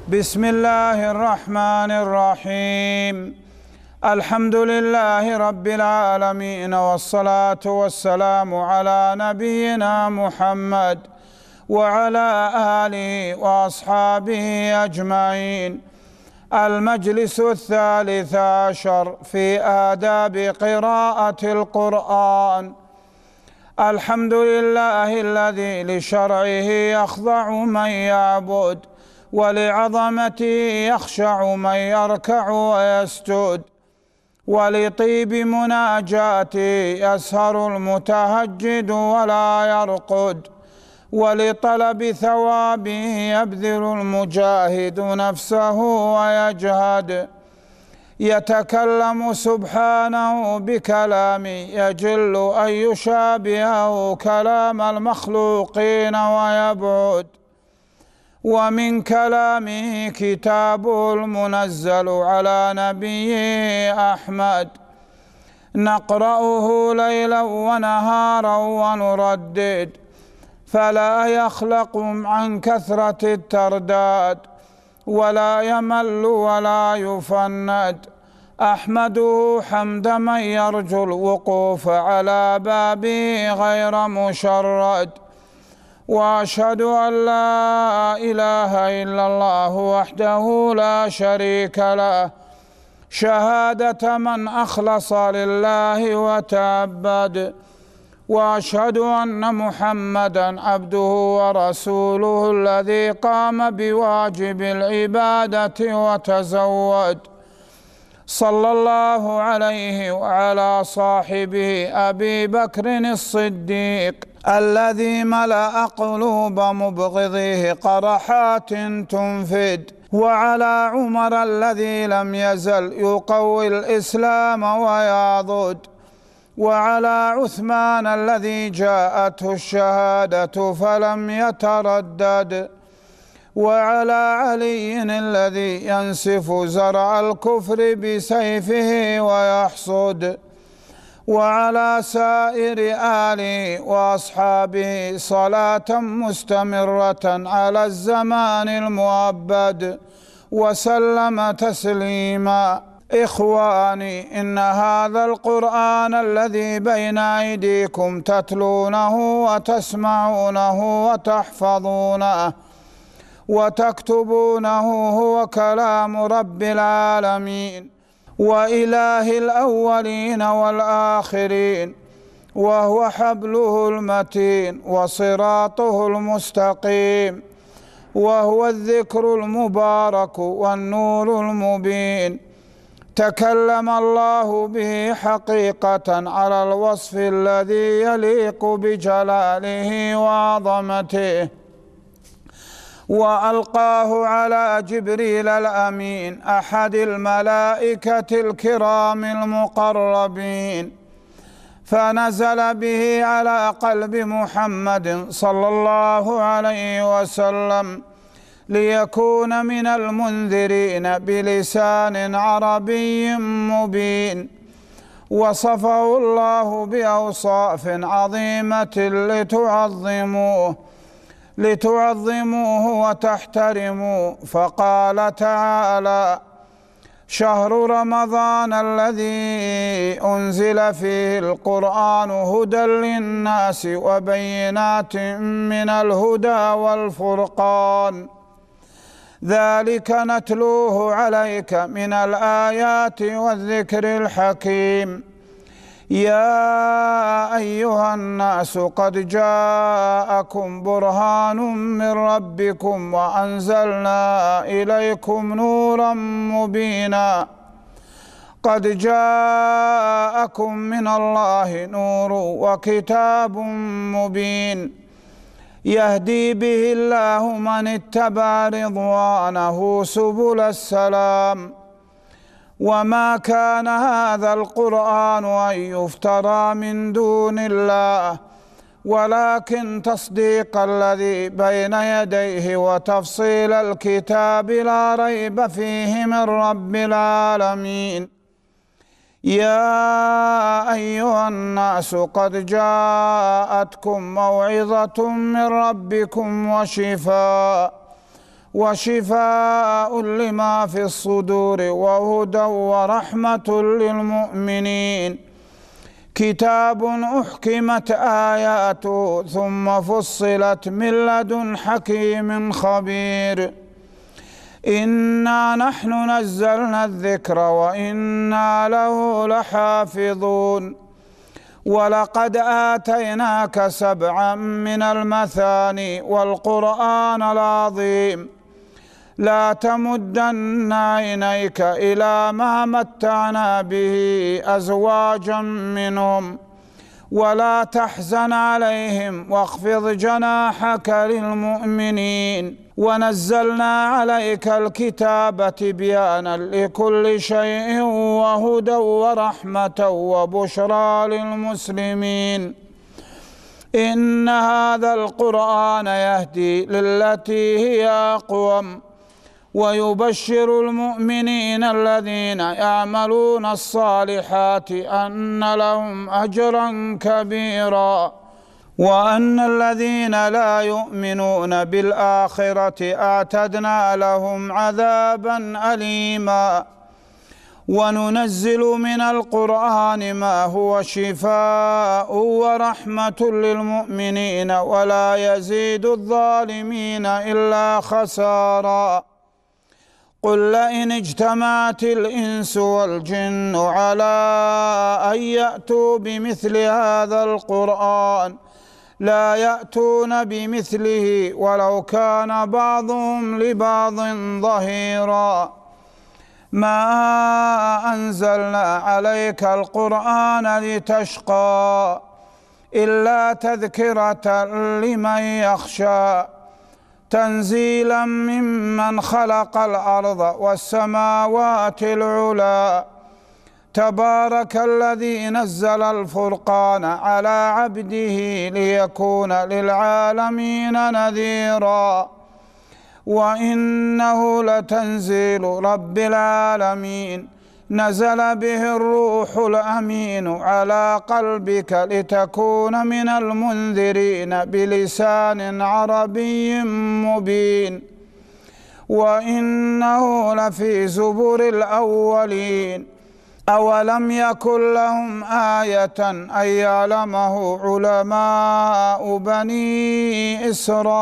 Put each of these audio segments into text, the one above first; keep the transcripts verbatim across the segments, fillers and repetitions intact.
بسم الله الرحمن الرحيم. الحمد لله رب العالمين، والصلاة والسلام على نبينا محمد وعلى آله وأصحابه أجمعين. المجلس الثالث عشر في آداب قراءة القرآن. الحمد لله الذي لشرعه يخضع من يعبد، ولعظمته يخشع من يركع ويسجد، ولطيب مناجاته يسهر المتهجد ولا يرقد، ولطلب ثوابه يبذل المجاهد نفسه ويجهد. يتكلم سبحانه بكلام يجل أن يشابهه كلام المخلوقين ويبعد، ومن كلامه كتابه المنزل على نبيه أحمد، نقرأه ليلا ونهارا ونردد، فلا يخلق عن كثرة الترداد، ولا يمل ولا يفند. أحمده حمد من يرجو الوقوف على بابه غير مشرد، وأشهد أن لا إله إلا الله وحده لا شريك له، شهادة من أخلص لله وتعبد. وأشهد أن محمدًا عبده ورسوله الذي قام بواجب العبادة وتزود، صلى الله عليه وعلى صاحبه أبي بكر الصديق الذي ملأ قلوب مبغضيه قرحات تنفد، وعلى عمر الذي لم يزل يقوي الإسلام ويعضد، وعلى عثمان الذي جاءته الشهادة فلم يتردد، وعلى علي الذي ينسف زرع الكفر بسيفه ويحصد، وعلى سائر آله وأصحابه صلاة مستمرة على الزمان المؤبد، وسلم تسليما. إخواني، إن هذا القرآن الذي بين أيديكم تتلونه وتسمعونه وتحفظونه وتكتبونه هو كلام رب العالمين وإله الأولين والآخرين، وهو حبله المتين وصراطه المستقيم، وهو الذكر المبارك والنور المبين. تكلم الله به حقيقة على الوصف الذي يليق بجلاله وعظمته، وألقاه على جبريل الأمين أحد الملائكة الكرام المقربين، فنزل به على قلب محمد صلى الله عليه وسلم ليكون من المنذرين بلسان عربي مبين. وصفه الله بأوصاف عظيمة لتعظموه لتعظموه وتحترموه، فقال تعالى: شهر رمضان الذي أنزل فيه القرآن هدى للناس وبينات من الهدى والفرقان، ذلك نتلوه عليك من الآيات والذكر الحكيم. يا أيها الناس قد جاءكم برهان من ربكم وأنزلنا إليكم نورا مبينا. قد جاءكم من الله نور وكتاب مبين، يهدي به الله من اتبع رضوانه سبل السلام. وما كان هذا القرآن أن يفترى من دون الله، ولكن تصديق الذي بين يديه وتفصيل الكتاب لا ريب فيه من رب العالمين. يا أيها الناس قد جاءتكم موعظة من ربكم وشفاء وشفاء لما في الصدور وهدى ورحمة للمؤمنين. كتاب أحكمت آياته ثم فصلت من لدن حكيم خبير. إنا نحن نزلنا الذكر وإنا له لحافظون. ولقد آتيناك سبعا من المثاني والقرآن العظيم. لا تمدن عينيك إلى ما متعنا به أزواجا منهم ولا تحزن عليهم واخفض جناحك للمؤمنين. ونزلنا عليك الكتاب تبيانا لكل شيء وهدى ورحمة وبشرى للمسلمين. إن هذا القرآن يهدي للتي هي أقوم ويبشر المؤمنين الذين يعملون الصالحات أن لهم أجرا كبيرا وأن الذين لا يؤمنون بالآخرة أعتدنا لهم عذابا أليما. وننزل من القرآن ما هو شفاء ورحمة للمؤمنين ولا يزيد الظالمين إلا خسارا. قل لئن اجتمعت الإنس والجن على أن يأتوا بمثل هذا القرآن لا يأتون بمثله ولو كان بعضهم لبعض ظهيرا. ما أنزلنا عليك القرآن لتشقى إلا تذكرة لمن يخشى تنزيلا ممن خلق الأرض والسماوات العلى. تبارك الذي نزل الفرقان على عبده ليكون للعالمين نذيرا. وإنه لتنزيل رب العالمين نزل به الروح الأمين على قلبك لتكون من المنذرين بلسان عربي مبين. وإنه لفي زبر الأولين. أولم يكن لهم آية أن يعلمه علماء بني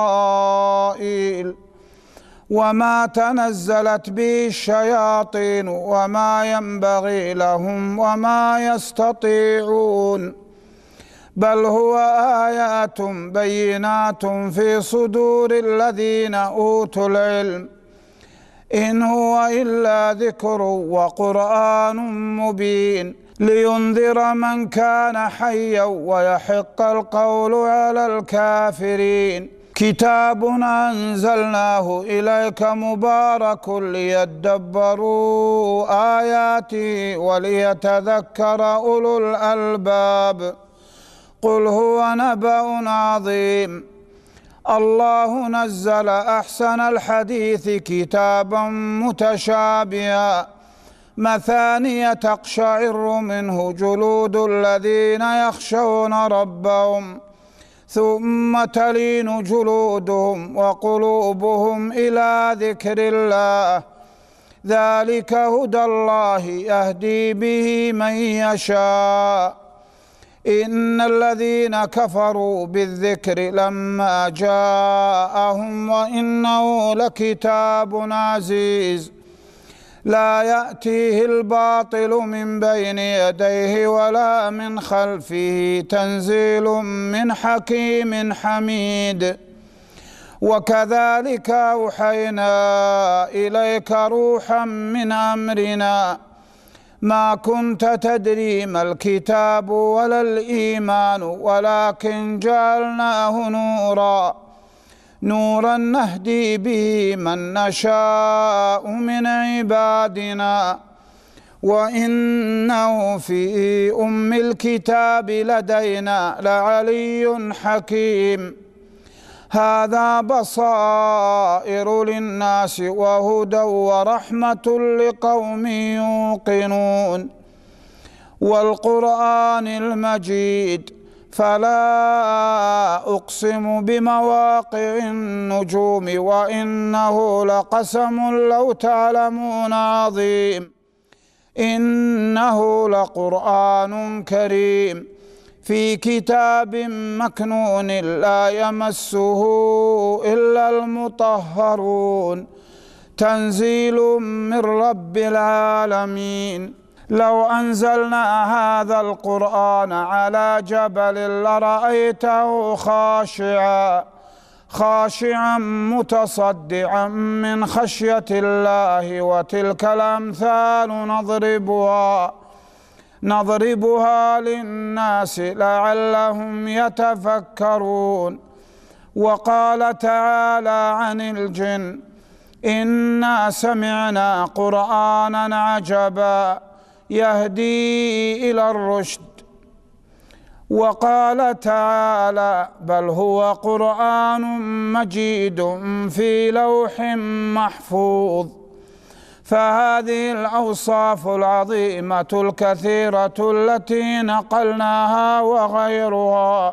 إسرائيل وما تنزلت به الشياطين وما ينبغي لهم وما يستطيعون. بل هو آيات بينات في صدور الذين أوتوا العلم. إن هو إلا ذكر وقرآن مبين لينذر من كان حيا ويحق القول على الكافرين. كتاب أنزلناه إليك مبارك ليدبروا آياته وليتذكر أولو الألباب. قل هو نبأ عظيم. الله نزل أحسن الحديث كتابا متشابها مثانية تقشعر منه جلود الذين يخشون ربهم ثم تلين جلودهم وقلوبهم إلى ذكر الله. ذلك هدى الله يهدي به من يشاء. إن الذين كفروا بالذكر لما جاءهم وإنه لكتاب عزيز لا يأتيه الباطل من بين يديه ولا من خلفه تنزيل من حكيم حميد. وكذلك أوحينا إليك روحا من أمرنا ما كنت تدري ما الكتاب ولا الإيمان ولكن جعلناه نورا نورا نهدي به من نشاء من عبادنا وإنه في أم الكتاب لدينا لعلي حكيم. هذا بصائر للناس وهدى ورحمة لقوم يوقنون. والقرآن المجيد فلا أقسم بمواقع النجوم وإنه لقسم لو تعلمون عظيم إنه لقرآن كريم في كتاب مكنون لا يمسه إلا المطهرون تنزيل من رب العالمين لو أنزلنا هذا القرآن على جبل لرأيته خاشعا خاشعا متصدعا من خشية الله وتلك الأمثال نضربها نضربها للناس لعلهم يتفكرون. وقال تعالى عن الجن إنا سمعنا قرآنا عجبا يهدي إلى الرشد. وقال تعالى بل هو قرآن مجيد في لوح محفوظ. فهذه الأوصاف العظيمة الكثيرة التي نقلناها وغيرها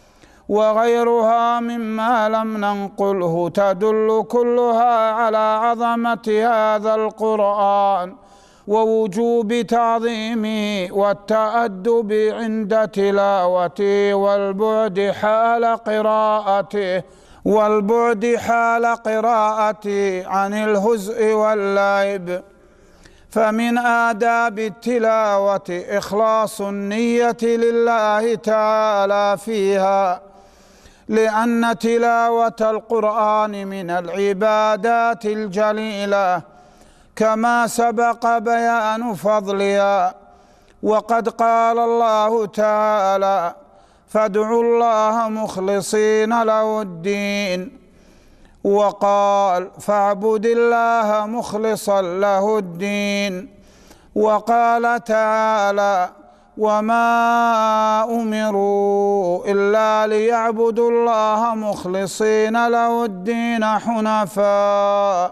وغيرها مما لم ننقله تدل كلها على عظمة هذا القرآن ووجوب تعظيمه والتأدب عند تلاوته والبعد حال قراءته والبعد حال قراءته عن الهزء واللعب. فمن آداب التلاوة إخلاص النية لله تعالى فيها، لأن تلاوة القرآن من العبادات الجليلة كما سبق بيان فضلها. وقد قال الله تعالى فادعوا الله مخلصين له الدين، وقال فاعبد الله مخلصا له الدين. وقال تعالى وما أمروا إلا ليعبدوا الله مخلصين له الدين حنفاء.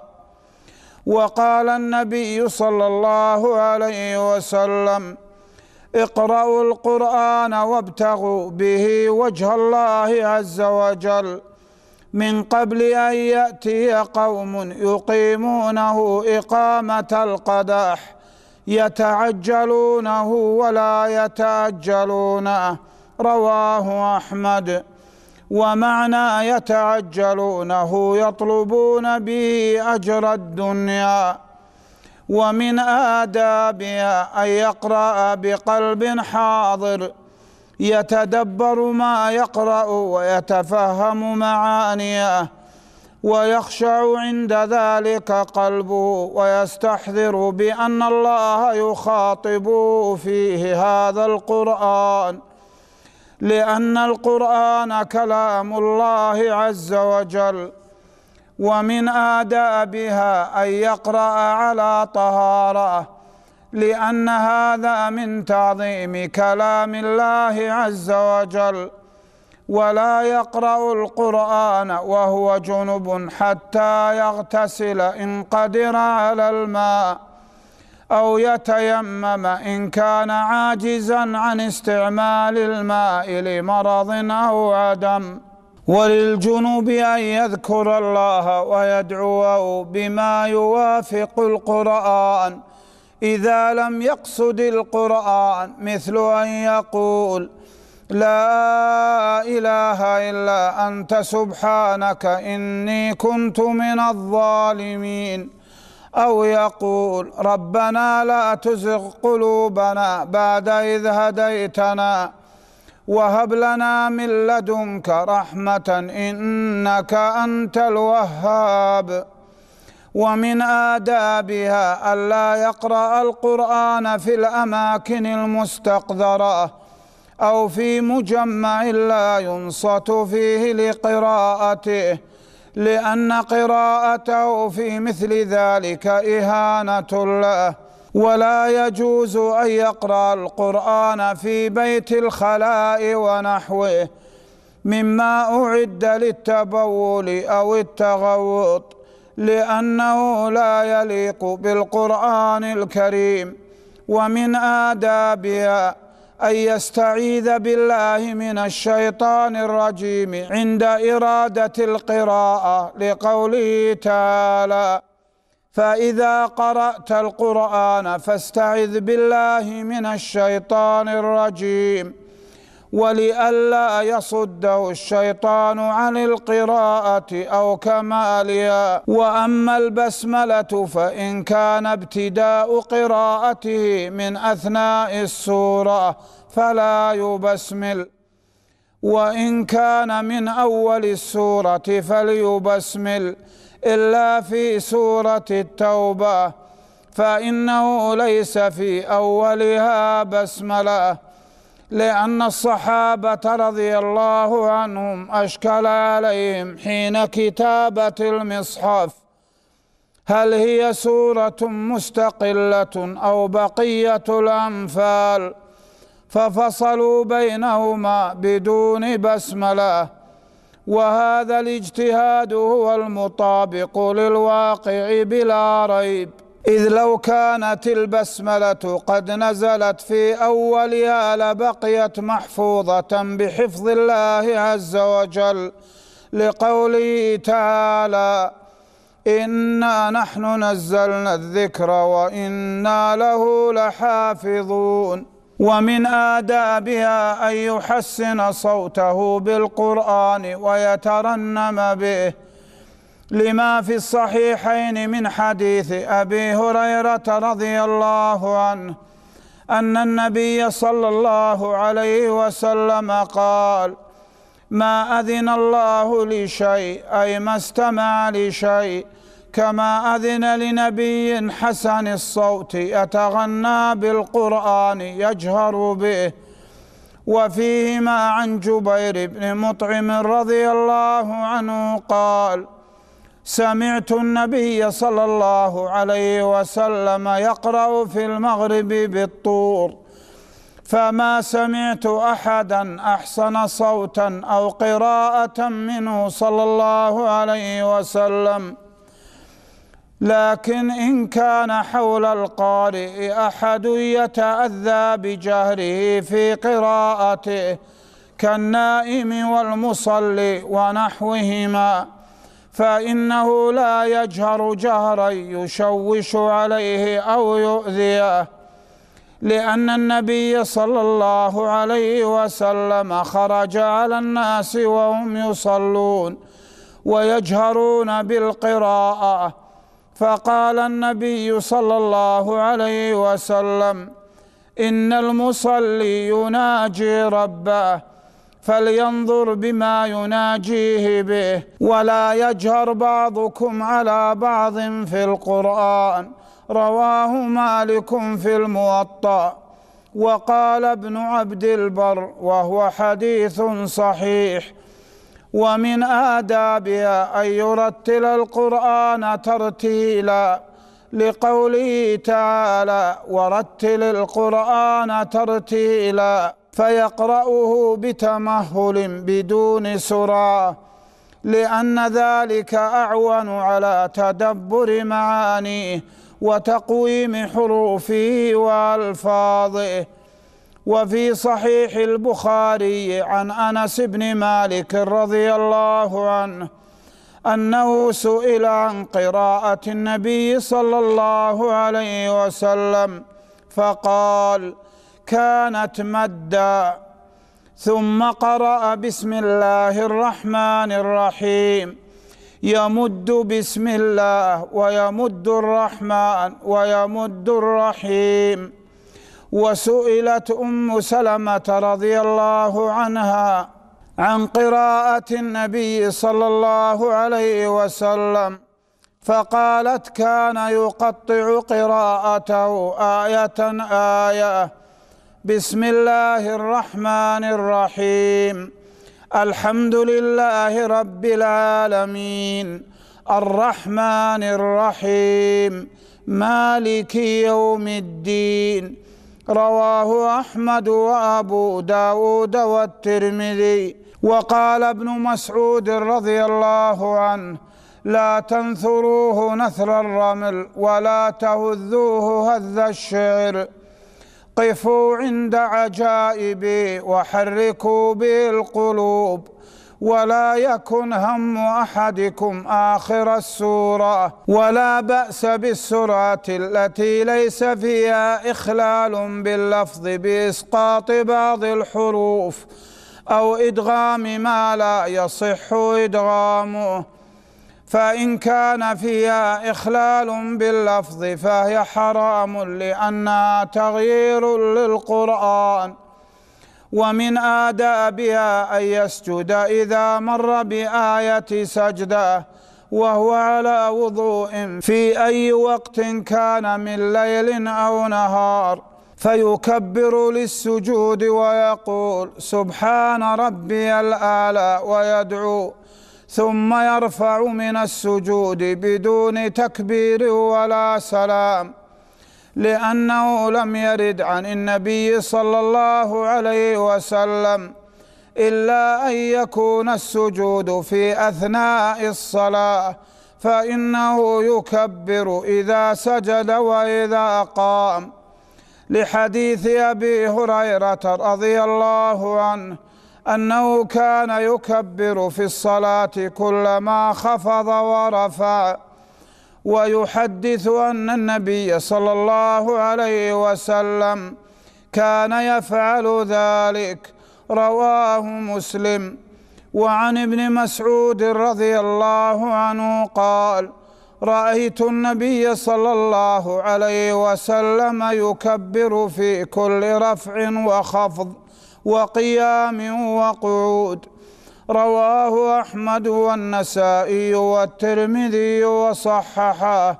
وقال النبي صلى الله عليه وسلم اقرأوا القرآن وابتغوا به وجه الله عز وجل من قبل أن يأتي قوم يقيمونه إقامة القدح يتعجلونه ولا يتعجلونه. رواه أحمد. ومعنى يتعجلونه يطلبون به أجر الدنيا. ومن آدابها أن يقرأ بقلب حاضر يتدبر ما يقرأ ويتفهم معانيه ويخشع عند ذلك قلبه ويستحضر بأن الله يخاطبه فيه هذا القرآن، لأن القرآن كلام الله عز وجل. ومن آدابها أن يقرأ على طهارة، لأن هذا من تعظيم كلام الله عز وجل. ولا يقرأ القرآن وهو جنب حتى يغتسل إن قدر على الماء، أو يتيمم إن كان عاجزا عن استعمال الماء لمرض أو عدم. وللجنوب أن يذكر الله ويدعوه بما يوافق القرآن إذا لم يقصد القرآن، مثل أن يقول لا إله إلا أنت سبحانك إني كنت من الظالمين، أو يقول ربنا لا تزغ قلوبنا بعد إذ هديتنا وهب لنا من لدنك رحمة إنك أنت الوهاب. ومن آدابها ألا يقرأ القرآن في الأماكن المستقذرة أو في مجمع لا ينصت فيه لقراءته، لأن قراءته في مثل ذلك إهانة له. ولا يجوز أن يقرأ القرآن في بيت الخلاء ونحوه مما أعد للتبول أو التغوط، لأنه لا يليق بالقرآن الكريم. ومن آدابها أن يستعيذ بالله من الشيطان الرجيم عند إرادة القراءة، لقوله تعالى: فإذا قرأت القرآن فاستعذ بالله من الشيطان الرجيم، ولئلا يصده الشيطان عن القراءة أو كمالها. وأما البسملة فإن كان ابتداء قراءته من أثناء السورة فلا يبسمل، وإن كان من أول السورة فليبسمل، إلا في سورة التوبة فإنه ليس في أولها بسملة، لأن الصحابة رضي الله عنهم أشكل عليهم حين كتابة المصحف هل هي سورة مستقلة أو بقية الأنفال، ففصلوا بينهما بدون بسملة. وهذا الاجتهاد هو المطابق للواقع بلا ريب، إذ لو كانت البسملة قد نزلت في أولها لبقيت محفوظة بحفظ الله عز وجل، لقوله تعالى: إنا نحن نزلنا الذكر وإنا له لحافظون. ومن آدابها أن يحسن صوته بالقرآن ويترنم به، لما في الصحيحين من حديث أبي هريرة رضي الله عنه أن النبي صلى الله عليه وسلم قال: ما أذن الله لشيء، أي ما استمع لشيء، كما أذن لنبي حسن الصوت يتغنى بالقرآن يجهر به. وفيهما عن جبير بن مطعم رضي الله عنه قال: سمعت النبي صلى الله عليه وسلم يقرأ في المغرب بالطور، فما سمعت أحدا أحسن صوتا أو قراءة منه صلى الله عليه وسلم. لكن إن كان حول القارئ أحد يتأذى بجهره في قراءته كالنائم والمصلي ونحوهما، فإنه لا يجهر جهرا يشوش عليه أو يؤذيه، لأن النبي صلى الله عليه وسلم خرج على الناس وهم يصلون ويجهرون بالقراءة، فقال النبي صلى الله عليه وسلم: إن المصلي يناجي ربه، فلينظر بما يناجيه به، ولا يجهر بعضكم على بعض في القرآن. رواه مالك في الموطأ. وقال ابن عبد البر وهو حديث صحيح: ومن آدابها أن يرتل القرآن ترتيلا، لقوله تعالى: ورتل القرآن ترتيلا، فيقرأه بتمهل بدون سرعة، لأن ذلك أعون على تدبر معانيه وتقويم حروفه وألفاظه. وفي صحيح البخاري عن أنس بن مالك رضي الله عنه أنه سئل عن قراءة النبي صلى الله عليه وسلم فقال: كانت مدا، ثم قرأ بسم الله الرحمن الرحيم، يمد بسم الله ويمد الرحمن ويمد الرحيم. وسئلت أم سلمة رضي الله عنها عن قراءة النبي صلى الله عليه وسلم فقالت: كان يقطع قراءته آية آية: بسم الله الرحمن الرحيم، الحمد لله رب العالمين، الرحمن الرحيم، مالك يوم الدين. رواه أحمد وأبو داود والترمذي. وقال ابن مسعود رضي الله عنه: لا تنثروه نثر الرمل ولا تهذوه هذ الشعر. قفوا عند عجائبي وحركوا به القلوب، ولا يكن هم أحدكم آخر السورة، ولا بأس بالسورة التي ليس فيها إخلال باللفظ بإسقاط بعض الحروف أو إدغام ما لا يصح إدغامه، فإن كان فيها إخلال باللفظ فهي حرام لأنها تغيير للقرآن. ومن آدابها أن يسجد إذا مر بآية سجدة وهو على وضوء في أي وقت كان من ليل أو نهار، فيكبر للسجود ويقول سبحان ربي الأعلى ويدعو، ثم يرفع من السجود بدون تكبير ولا سلام، لأنه لم يرد عن النبي صلى الله عليه وسلم إلا أن يكون السجود في أثناء الصلاة، فإنه يكبر إذا سجد وإذا قام، لحديث أبي هريرة رضي الله عنه أنه كان يكبر في الصلاة كلما خفض ورفع. ويحدث أن النبي صلى الله عليه وسلم كان يفعل ذلك، رواه مسلم. وعن ابن مسعود رضي الله عنه قال: رأيت النبي صلى الله عليه وسلم يكبر في كل رفع وخفض وقيام وقعود، رواه أحمد والنسائي والترمذي وصححه.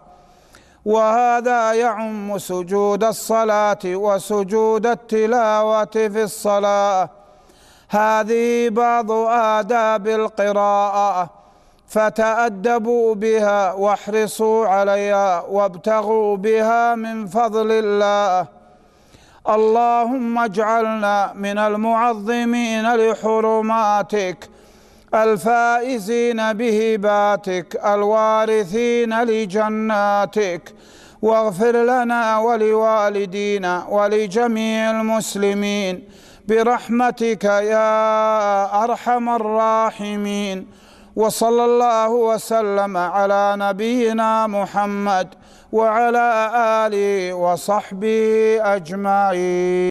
وهذا يعم سجود الصلاة وسجود التلاوة في الصلاة. هذه بعض آداب القراءة، فتأدبوا بها واحرصوا عليها وابتغوا بها من فضل الله. اللهم اجعلنا من المعظمين لحرماتك، الفائزين بهباتك، الوارثين لجناتك، واغفر لنا ولوالدينا ولجميع المسلمين برحمتك يا أرحم الراحمين. وصلى الله وسلم على نبينا محمد وعلى آله وصحبه أجمعين.